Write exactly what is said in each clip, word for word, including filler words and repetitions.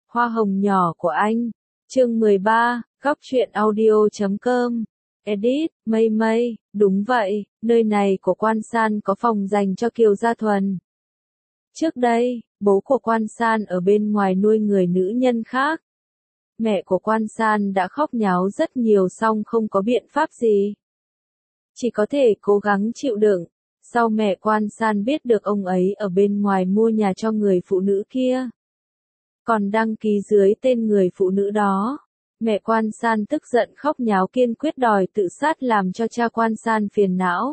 Hoa hồng nhỏ của anh. Chương mười ba, góc truyện audio chấm com. Edit, Mây Mây, đúng vậy, nơi này của Quan San có phòng dành cho Kiều Gia Thuần. Trước đây, bố của Quan San ở bên ngoài nuôi người nữ nhân khác. Mẹ của Quan San đã khóc nháo rất nhiều song không có biện pháp gì. Chỉ có thể cố gắng chịu đựng. Sau mẹ Quan San biết được ông ấy ở bên ngoài mua nhà cho người phụ nữ kia. Còn đăng ký dưới tên người phụ nữ đó. Mẹ Quan San tức giận khóc nháo kiên quyết đòi tự sát làm cho cha Quan San phiền não.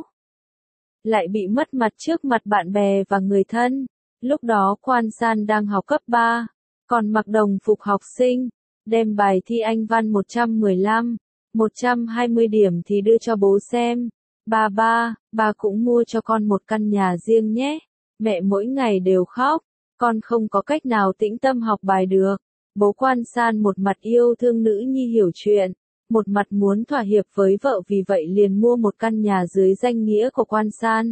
Lại bị mất mặt trước mặt bạn bè và người thân. Lúc đó Quan San đang học cấp ba, còn mặc đồng phục học sinh, đem bài thi Anh văn một trăm mười lăm, một trăm hai mươi điểm thì đưa cho bố xem. Ba ba, ba cũng mua cho con một căn nhà riêng nhé. Mẹ mỗi ngày đều khóc, con không có cách nào tĩnh tâm học bài được. Bố Quan San một mặt yêu thương nữ nhi hiểu chuyện, một mặt muốn thỏa hiệp với vợ vì vậy liền mua một căn nhà dưới danh nghĩa của Quan San.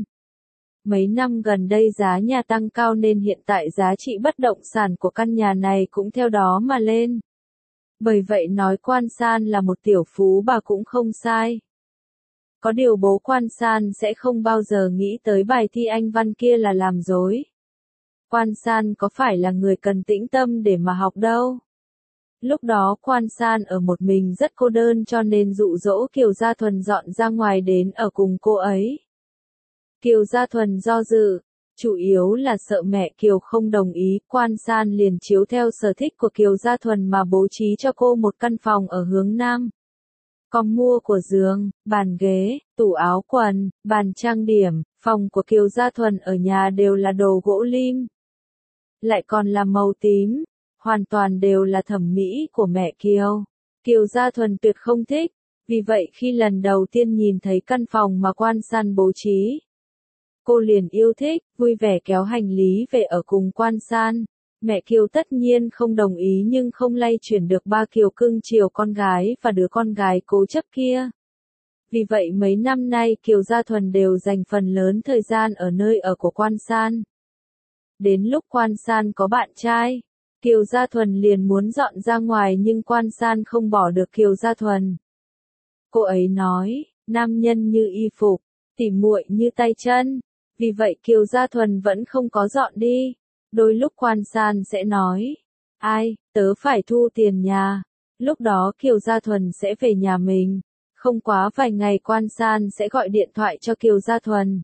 Mấy năm gần đây giá nhà tăng cao nên hiện tại giá trị bất động sản của căn nhà này cũng theo đó mà lên. Bởi vậy nói Quan San là một tiểu phú bà cũng không sai. Có điều bố Quan San sẽ không bao giờ nghĩ tới bài thi Anh văn kia là làm dối. Quan San có phải là người cần tĩnh tâm để mà học đâu. Lúc đó Quan San ở một mình rất cô đơn cho nên dụ dỗ Kiều Gia Thuần dọn ra ngoài đến ở cùng cô ấy. Kiều Gia Thuần do dự, chủ yếu là sợ mẹ Kiều không đồng ý, Quan San liền chiếu theo sở thích của Kiều Gia Thuần mà bố trí cho cô một căn phòng ở hướng Nam. Còn mua của giường, bàn ghế, tủ áo quần, bàn trang điểm, phòng của Kiều Gia Thuần ở nhà đều là đồ gỗ lim. Lại còn là màu tím, hoàn toàn đều là thẩm mỹ của mẹ Kiều. Kiều Gia Thuần tuyệt không thích, vì vậy khi lần đầu tiên nhìn thấy căn phòng mà Quan San bố trí, cô liền yêu thích, vui vẻ kéo hành lý về ở cùng Quan San. Mẹ Kiều tất nhiên không đồng ý nhưng không lay chuyển được ba Kiều cưng chiều con gái và đứa con gái cố chấp kia. Vì vậy mấy năm nay Kiều Gia Thuần đều dành phần lớn thời gian ở nơi ở của Quan San. Đến lúc Quan San có bạn trai, Kiều Gia Thuần liền muốn dọn ra ngoài nhưng Quan San không bỏ được Kiều Gia Thuần. Cô ấy nói, nam nhân như y phục, tỉ muội như tay chân. Vì vậy Kiều Gia Thuần vẫn không có dọn đi. Đôi lúc Quan San sẽ nói, ai, tớ phải thu tiền nhà. Lúc đó Kiều Gia Thuần sẽ về nhà mình. Không quá vài ngày Quan San sẽ gọi điện thoại cho Kiều Gia Thuần.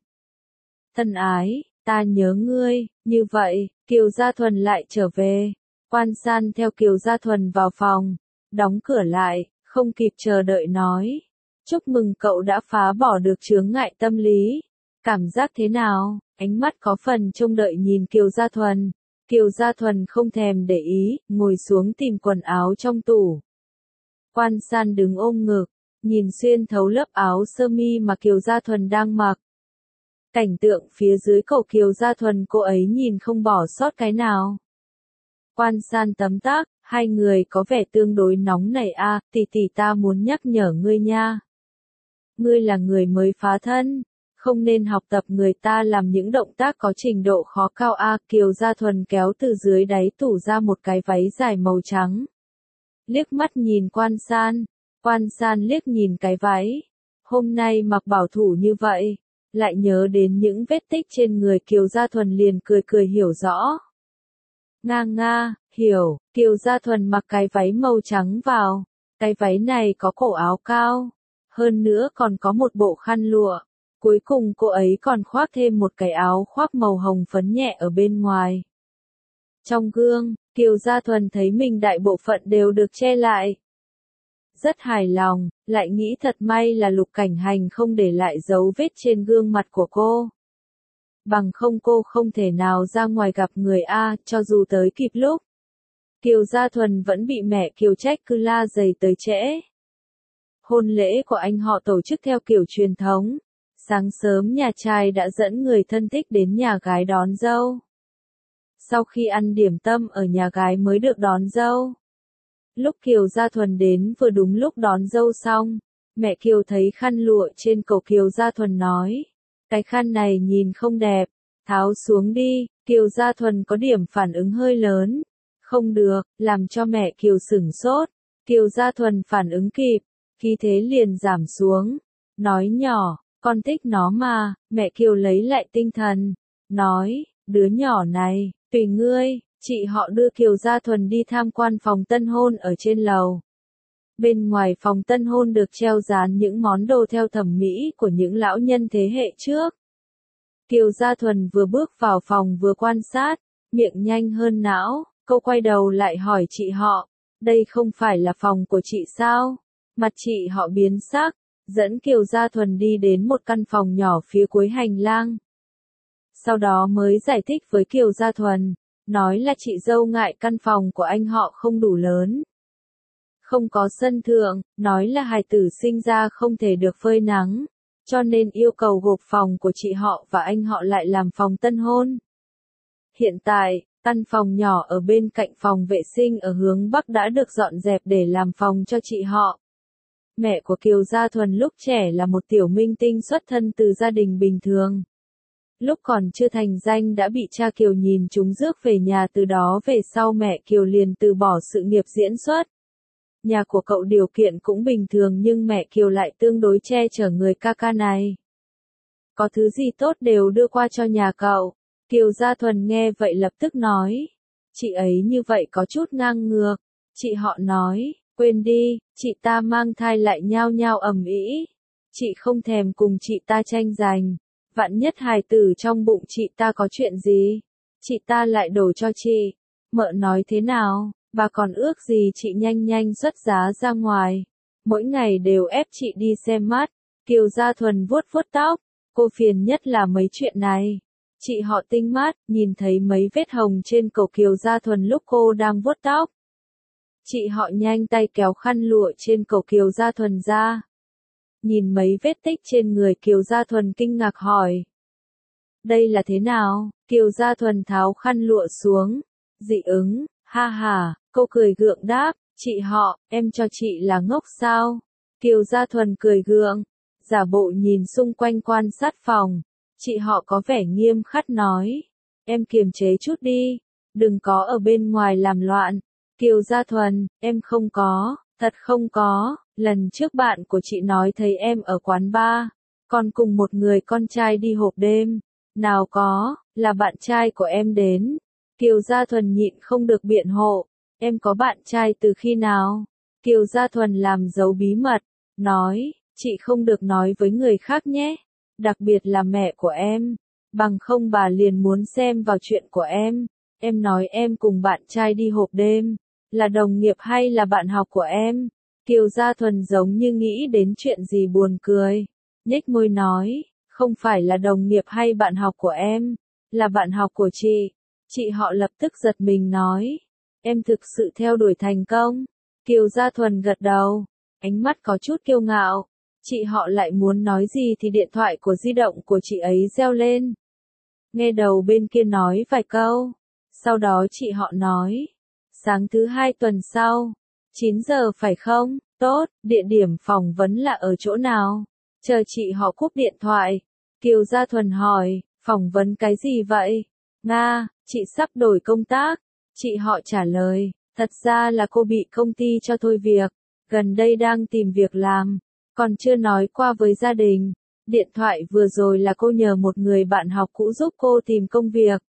Thân ái, ta nhớ ngươi, như vậy, Kiều Gia Thuần lại trở về. Quan San theo Kiều Gia Thuần vào phòng, đóng cửa lại, không kịp chờ đợi nói. Chúc mừng cậu đã phá bỏ được chướng ngại tâm lý. Cảm giác thế nào? Ánh mắt có phần trông đợi nhìn Kiều Gia Thuần. Kiều Gia Thuần không thèm để ý, ngồi xuống tìm quần áo trong tủ. Quan San đứng ôm ngực, nhìn xuyên thấu lớp áo sơ mi mà Kiều Gia Thuần đang mặc. Cảnh tượng phía dưới cổ Kiều Gia Thuần cô ấy nhìn không bỏ sót cái nào. Quan San tấm tắc, hai người có vẻ tương đối nóng nảy a, à, tỷ tỷ ta muốn nhắc nhở ngươi nha. Ngươi là người mới phá thân, không nên học tập người ta làm những động tác có trình độ khó cao a. À, Kiều Gia Thuần kéo từ dưới đáy tủ ra một cái váy dài màu trắng. Liếc mắt nhìn Quan San, Quan San liếc nhìn cái váy. Hôm nay mặc bảo thủ như vậy, lại nhớ đến những vết tích trên người Kiều Gia Thuần liền cười cười hiểu rõ. Nga nga, hiểu, Kiều Gia Thuần mặc cái váy màu trắng vào. Cái váy này có cổ áo cao, hơn nữa còn có một bộ khăn lụa. Cuối cùng cô ấy còn khoác thêm một cái áo khoác màu hồng phấn nhẹ ở bên ngoài. Trong gương, Kiều Gia Thuần thấy mình đại bộ phận đều được che lại. Rất hài lòng, lại nghĩ thật may là Lục Cảnh Hành không để lại dấu vết trên gương mặt của cô. Bằng không cô không thể nào ra ngoài gặp người A, cho dù tới kịp lúc. Kiều Gia Thuần vẫn bị mẹ Kiều trách cứ la dày tới trễ. Hôn lễ của anh họ tổ chức theo kiểu truyền thống. Sáng sớm nhà trai đã dẫn người thân thích đến nhà gái đón dâu. Sau khi ăn điểm tâm ở nhà gái mới được đón dâu. Lúc Kiều Gia Thuần đến vừa đúng lúc đón dâu xong, mẹ Kiều thấy khăn lụa trên cổ Kiều Gia Thuần nói. Cái khăn này nhìn không đẹp, tháo xuống đi. Kiều Gia Thuần có điểm phản ứng hơi lớn. Không được, làm cho mẹ Kiều sửng sốt. Kiều Gia Thuần phản ứng kịp, khí thế liền giảm xuống. Nói nhỏ, con thích nó mà, mẹ Kiều lấy lại tinh thần. Nói, đứa nhỏ này, tùy ngươi, chị họ đưa Kiều Gia Thuần đi tham quan phòng tân hôn ở trên lầu. Bên ngoài phòng tân hôn được treo dán những món đồ theo thẩm mỹ của những lão nhân thế hệ trước. Kiều Gia Thuần vừa bước vào phòng vừa quan sát, miệng nhanh hơn não, cô quay đầu lại hỏi chị họ, đây không phải là phòng của chị sao? Mặt chị họ biến sắc, dẫn Kiều Gia Thuần đi đến một căn phòng nhỏ phía cuối hành lang. Sau đó mới giải thích với Kiều Gia Thuần, nói là chị dâu ngại căn phòng của anh họ không đủ lớn. Không có sân thượng, nói là hài tử sinh ra không thể được phơi nắng, cho nên yêu cầu gộp phòng của chị họ và anh họ lại làm phòng tân hôn. Hiện tại, căn phòng nhỏ ở bên cạnh phòng vệ sinh ở hướng Bắc đã được dọn dẹp để làm phòng cho chị họ. Mẹ của Kiều Gia Thuần lúc trẻ là một tiểu minh tinh xuất thân từ gia đình bình thường. Lúc còn chưa thành danh đã bị cha Kiều nhìn trúng rước về nhà, từ đó về sau mẹ Kiều liền từ bỏ sự nghiệp diễn xuất. Nhà của cậu điều kiện cũng bình thường nhưng mẹ Kiều lại tương đối che chở người ca ca này. Có thứ gì tốt đều đưa qua cho nhà cậu. Kiều Gia Thuần nghe vậy lập tức nói. Chị ấy như vậy có chút ngang ngược. Chị họ nói, quên đi, chị ta mang thai lại nhao nhao ầm ĩ. Chị không thèm cùng chị ta tranh giành. Vạn nhất hài tử trong bụng chị ta có chuyện gì, chị ta lại đổ cho chị. Mợ nói thế nào, bà còn ước gì chị nhanh nhanh xuất giá ra ngoài. Mỗi ngày đều ép chị đi xem mắt. Kiều Gia Thuần vuốt vuốt tóc, cô phiền nhất là mấy chuyện này. Chị họ tinh mắt, nhìn thấy mấy vết hồng trên cổ Kiều Gia Thuần lúc cô đang vuốt tóc. Chị họ nhanh tay kéo khăn lụa trên cổ Kiều Gia Thuần ra. Nhìn mấy vết tích trên người Kiều Gia Thuần kinh ngạc hỏi. Đây là thế nào? Kiều Gia Thuần tháo khăn lụa xuống. Dị ứng, ha ha, cô cười gượng đáp, chị họ, em cho chị là ngốc sao? Kiều Gia Thuần cười gượng, giả bộ nhìn xung quanh quan sát phòng. Chị họ có vẻ nghiêm khắc nói. Em kiềm chế chút đi, đừng có ở bên ngoài làm loạn. Kiều Gia Thuần, em không có, thật không có. Lần trước bạn của chị nói thấy em ở quán bar, còn cùng một người con trai đi hộp đêm. Nào có, là bạn trai của em đến. Kiều Gia Thuần nhịn không được biện hộ. Em có bạn trai từ khi nào? Kiều Gia Thuần làm dấu bí mật, nói, chị không được nói với người khác nhé. Đặc biệt là mẹ của em. Bằng không bà liền muốn xem vào chuyện của em. Em nói em cùng bạn trai đi hộp đêm, là đồng nghiệp hay là bạn học của em? Kiều Gia Thuần giống như nghĩ đến chuyện gì buồn cười. Nhếch môi nói, không phải là đồng nghiệp hay bạn học của em, là bạn học của chị. Chị họ lập tức giật mình nói, em thực sự theo đuổi thành công. Kiều Gia Thuần gật đầu, ánh mắt có chút kiêu ngạo. Chị họ lại muốn nói gì thì điện thoại của di động của chị ấy reo lên. Nghe đầu bên kia nói vài câu. Sau đó chị họ nói, sáng thứ hai tuần sau, chín giờ phải không? Tốt, địa điểm phỏng vấn là ở chỗ nào? Chờ chị họ cúp điện thoại. Kiều Gia Thuần hỏi, phỏng vấn cái gì vậy? Nga, chị sắp đổi công tác. Chị họ trả lời, thật ra là cô bị công ty cho thôi việc. Gần đây đang tìm việc làm. Còn chưa nói qua với gia đình. Điện thoại vừa rồi là cô nhờ một người bạn học cũ giúp cô tìm công việc.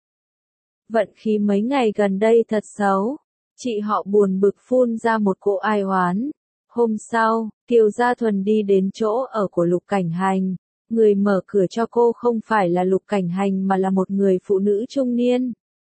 Vận khí mấy ngày gần đây thật xấu. Chị họ buồn bực phun ra một cỗ ai oán. Hôm sau, Kiều Gia Thuần đi đến chỗ ở của Lục Cảnh Hành. Người mở cửa cho cô không phải là Lục Cảnh Hành mà là một người phụ nữ trung niên.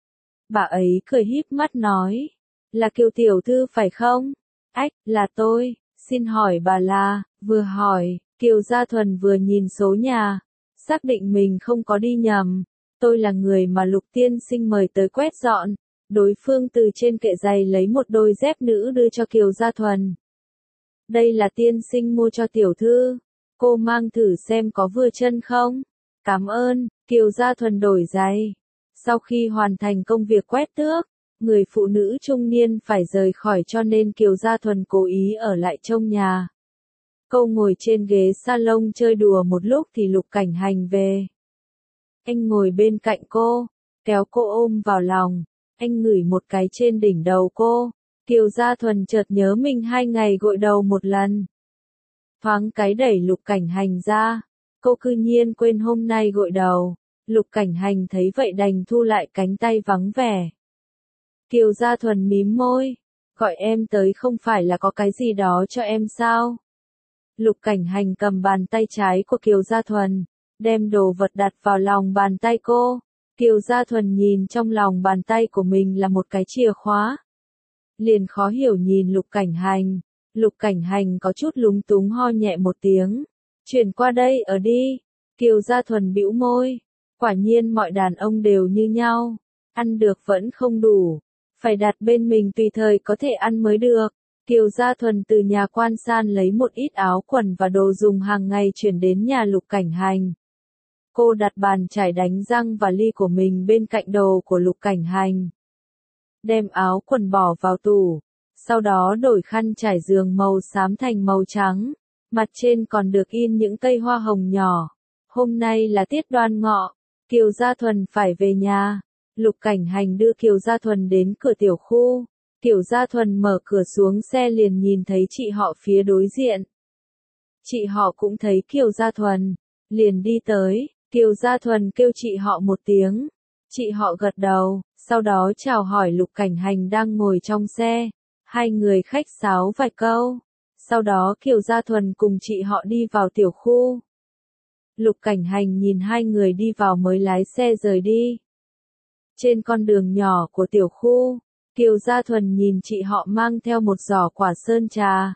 Bà ấy cười híp mắt nói, là Kiều tiểu thư phải không? Ách, là tôi, xin hỏi bà là, vừa hỏi, Kiều Gia Thuần vừa nhìn số nhà, xác định mình không có đi nhầm. Tôi là người mà Lục tiên sinh mời tới quét dọn. Đối phương từ trên kệ giày lấy một đôi dép nữ đưa cho Kiều Gia Thuần. Đây là tiên sinh mua cho tiểu thư. Cô mang thử xem có vừa chân không? Cảm ơn, Kiều Gia Thuần đổi giày. Sau khi hoàn thành công việc quét tước, người phụ nữ trung niên phải rời khỏi cho nên Kiều Gia Thuần cố ý ở lại trông nhà. Cô ngồi trên ghế salon chơi đùa một lúc thì Lục Cảnh Hành về. Anh ngồi bên cạnh cô, kéo cô ôm vào lòng. Anh ngửi một cái trên đỉnh đầu cô. Kiều Gia Thuần chợt nhớ mình hai ngày gội đầu một lần. Thoáng cái đẩy Lục Cảnh Hành ra. Cô cư nhiên quên hôm nay gội đầu. Lục Cảnh Hành thấy vậy đành thu lại cánh tay vắng vẻ. Kiều Gia Thuần mím môi. Gọi em tới không phải là có cái gì đó cho em sao? Lục Cảnh Hành cầm bàn tay trái của Kiều Gia Thuần, đem đồ vật đặt vào lòng bàn tay cô. Kiều Gia Thuần nhìn trong lòng bàn tay của mình là một cái chìa khóa. Liền khó hiểu nhìn Lục Cảnh Hành. Lục Cảnh Hành có chút lúng túng ho nhẹ một tiếng. Chuyển qua đây ở đi. Kiều Gia Thuần bĩu môi. Quả nhiên mọi đàn ông đều như nhau. Ăn được vẫn không đủ. Phải đặt bên mình tùy thời có thể ăn mới được. Kiều Gia Thuần từ nhà Quan San lấy một ít áo quần và đồ dùng hàng ngày chuyển đến nhà Lục Cảnh Hành. Cô đặt bàn chải đánh răng và ly của mình bên cạnh đồ của Lục Cảnh Hành. Đem áo quần bỏ vào tủ. Sau đó đổi khăn trải giường màu xám thành màu trắng. Mặt trên còn được in những cây hoa hồng nhỏ. Hôm nay là tiết Đoan Ngọ. Kiều Gia Thuần phải về nhà. Lục Cảnh Hành đưa Kiều Gia Thuần đến cửa tiểu khu. Kiều Gia Thuần mở cửa xuống xe liền nhìn thấy chị họ phía đối diện. Chị họ cũng thấy Kiều Gia Thuần. Liền đi tới. Kiều Gia Thuần kêu chị họ một tiếng. Chị họ gật đầu. Sau đó chào hỏi Lục Cảnh Hành đang ngồi trong xe. Hai người khách sáo vài câu. Sau đó Kiều Gia Thuần cùng chị họ đi vào tiểu khu. Lục Cảnh Hành nhìn hai người đi vào mới lái xe rời đi. Trên con đường nhỏ của tiểu khu, Kiều Gia Thuần nhìn chị họ mang theo một giỏ quả sơn trà.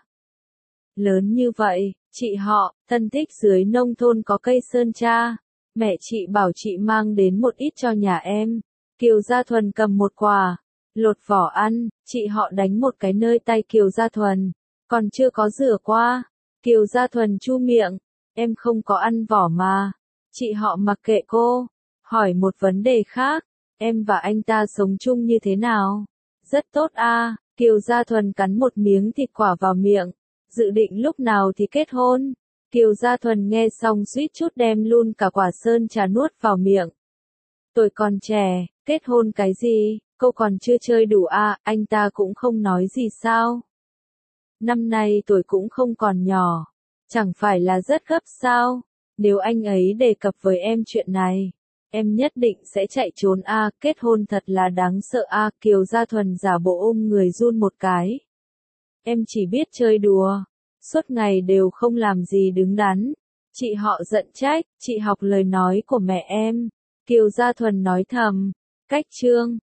Lớn như vậy, chị họ, thân thích dưới nông thôn có cây sơn tra. Mẹ chị bảo chị mang đến một ít cho nhà em. Kiều Gia Thuần cầm một quả, lột vỏ ăn, chị họ đánh một cái nơi tay Kiều Gia Thuần. Còn chưa có rửa qua. Kiều Gia Thuần chu miệng, em không có ăn vỏ mà. Chị họ mặc kệ cô, hỏi một vấn đề khác. Em và anh ta sống chung như thế nào? Rất tốt a. Kiều Gia Thuần cắn một miếng thịt quả vào miệng. Dự định lúc nào thì kết hôn? Kiều Gia Thuần nghe xong suýt chút đem luôn cả quả sơn trà nuốt vào miệng. Tôi còn trẻ, kết hôn cái gì? Cô còn chưa chơi đủ a, anh ta cũng không nói gì sao? Năm nay tuổi cũng không còn nhỏ. Chẳng phải là rất gấp sao? Nếu anh ấy đề cập với em chuyện này, em nhất định sẽ chạy trốn a, kết hôn thật là đáng sợ a. Kiều Gia Thuần giả bộ ôm người run một cái. Em chỉ biết chơi đùa, suốt ngày đều không làm gì đứng đắn. Chị họ giận trách, chị học lời nói của mẹ em. Kiều Gia Thuần nói thầm, cách chương